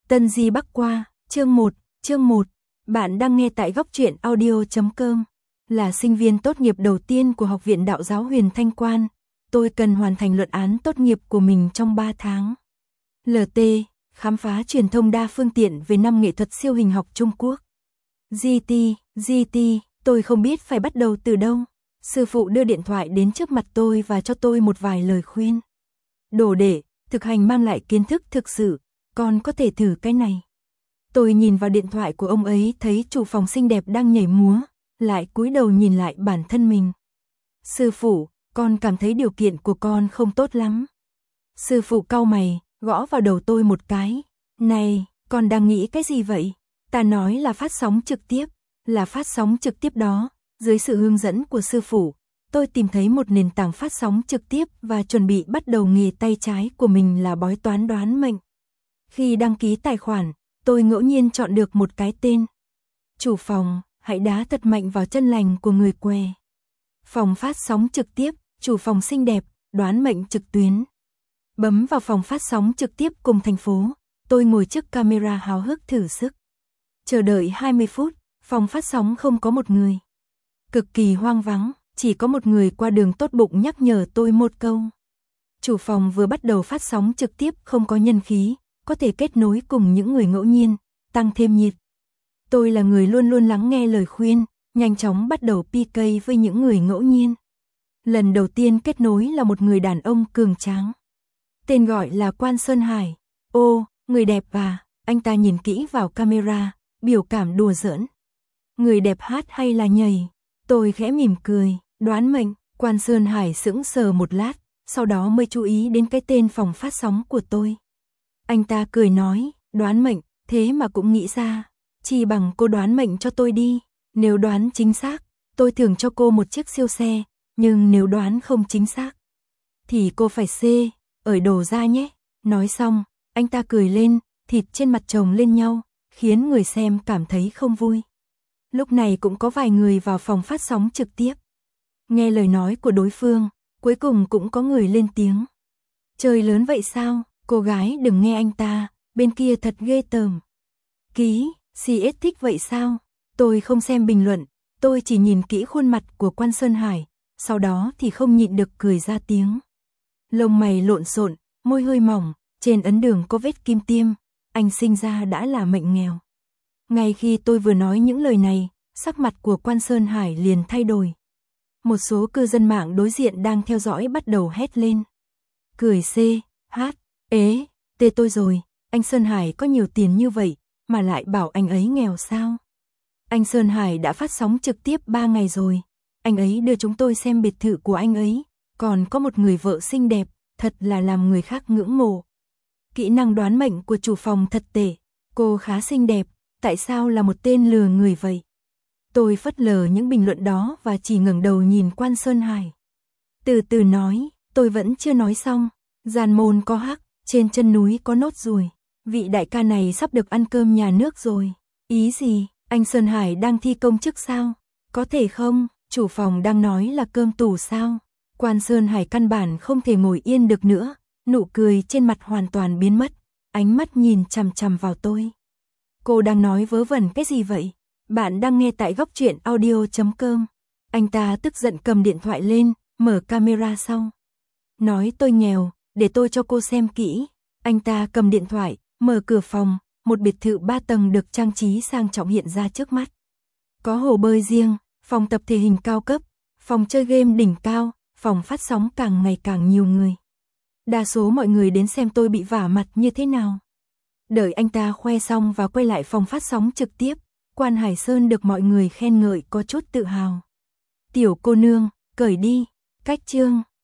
Tân Di Bắc Qua, chương 1. Bạn đang nghe tại góc truyện audio.com. Là sinh viên tốt nghiệp đầu tiên của Học viện Đạo giáo Huyền Thanh Quan, tôi cần hoàn thành luận án tốt nghiệp của mình trong 3 tháng. LT, khám phá truyền thông đa phương tiện về năm nghệ thuật siêu hình học Trung Quốc. GT, tôi không biết phải bắt đầu từ đâu. Sư phụ đưa điện thoại đến trước mặt tôi và cho tôi một vài lời khuyên. Đồ đệ, thực hành mang lại kiến thức thực sự, con có thể thử cái này. Tôi nhìn vào điện thoại của ông ấy thấy chủ phòng xinh đẹp đang nhảy múa, lại cúi đầu nhìn lại bản thân mình. Sư phụ, con cảm thấy điều kiện của con không tốt lắm. Sư phụ cau mày, gõ vào đầu tôi một cái. Này, con đang nghĩ cái gì vậy? Ta nói là phát sóng trực tiếp, là phát sóng trực tiếp đó. Dưới sự hướng dẫn của sư phụ, tôi tìm thấy một nền tảng phát sóng trực tiếp và chuẩn bị bắt đầu nghề tay trái của mình là bói toán đoán mệnh. Khi đăng ký tài khoản, tôi ngẫu nhiên chọn được một cái tên. Chủ phòng, hãy đá thật mạnh vào chân lành của người què. Phòng phát sóng trực tiếp, chủ phòng xinh đẹp, đoán mệnh trực tuyến. Bấm vào phòng phát sóng trực tiếp cùng thành phố, tôi ngồi trước camera háo hức thử sức. Chờ đợi 20 phút, phòng phát sóng không có một người. Cực kỳ hoang vắng, chỉ có một người qua đường tốt bụng nhắc nhở tôi một câu. Chủ phòng vừa bắt đầu phát sóng trực tiếp không có nhân khí, có thể kết nối cùng những người ngẫu nhiên, tăng thêm nhiệt. Tôi là người luôn luôn lắng nghe lời khuyên, nhanh chóng bắt đầu PK với những người ngẫu nhiên. Lần đầu tiên kết nối là một người đàn ông cường tráng. Tên gọi là Quan Sơn Hải. Ô, người đẹp à, anh ta nhìn kỹ vào camera, biểu cảm đùa giỡn. Người đẹp hát hay là nhảy? Tôi khẽ mỉm cười, đoán mệnh. Quan Sơn Hải sững sờ một lát, sau đó mới chú ý đến cái tên phòng phát sóng của tôi. Anh ta cười nói, đoán mệnh, thế mà cũng nghĩ ra. Chỉ bằng cô đoán mệnh cho tôi đi. Nếu đoán chính xác, tôi thưởng cho cô một chiếc siêu xe. Nhưng nếu đoán không chính xác, thì cô phải ởi đồ ra nhé. Nói xong, anh ta cười lên, thịt trên mặt chồng lên nhau, khiến người xem cảm thấy không vui. Lúc này cũng có vài người vào phòng phát sóng trực tiếp. Nghe lời nói của đối phương, cuối cùng cũng có người lên tiếng. Trời lớn vậy sao, cô gái đừng nghe anh ta, bên kia thật ghê tởm. Ký, CS thích vậy sao? Tôi không xem bình luận, tôi chỉ nhìn kỹ khuôn mặt của Quan Sơn Hải, sau đó thì không nhịn được cười ra tiếng. Lông mày lộn xộn, môi hơi mỏng, trên ấn đường có vết kim tiêm, anh sinh ra đã là mệnh nghèo. Ngay khi tôi vừa nói những lời này, sắc mặt của Quan Sơn Hải liền thay đổi. Một số cư dân mạng đối diện đang theo dõi bắt đầu hét lên. Cười tê tôi rồi, anh Sơn Hải có nhiều tiền như vậy, mà lại bảo anh ấy nghèo sao? Anh Sơn Hải đã phát sóng trực tiếp 3 ngày rồi, anh ấy đưa chúng tôi xem biệt thự của anh ấy, còn có một người vợ xinh đẹp, thật là làm người khác ngưỡng mộ. Kỹ năng đoán mệnh của chủ phòng thật tệ, cô khá xinh đẹp, tại sao là một tên lừa người vậy? Tôi phớt lờ những bình luận đó và chỉ ngẩng đầu nhìn Quan Sơn Hải. Từ từ nói, tôi vẫn chưa nói xong. Giàn môn có hắc, trên chân núi có nốt ruồi. Vị đại ca này sắp được ăn cơm nhà nước rồi. Ý gì, anh Sơn Hải đang thi công chức sao? Có thể không, chủ phòng đang nói là cơm tủ sao? Quan Sơn Hải căn bản không thể ngồi yên được nữa, nụ cười trên mặt hoàn toàn biến mất, ánh mắt nhìn chằm chằm vào tôi. Cô đang nói vớ vẩn cái gì vậy? Bạn đang nghe tại góc truyện audio.com. Anh ta tức giận cầm điện thoại lên, mở camera sau. Nói tôi nghèo, để tôi cho cô xem kỹ. Anh ta cầm điện thoại, mở cửa phòng, một biệt thự 3 tầng được trang trí sang trọng hiện ra trước mắt. Có hồ bơi riêng, phòng tập thể hình cao cấp, phòng chơi game đỉnh cao, phòng phát sóng càng ngày càng nhiều người. Đa số mọi người đến xem tôi bị vả mặt như thế nào. Đợi anh ta khoe xong và quay lại phòng phát sóng trực tiếp, Quan Hải Sơn được mọi người khen ngợi có chút tự hào. Tiểu cô nương, cởi đi, cách chương.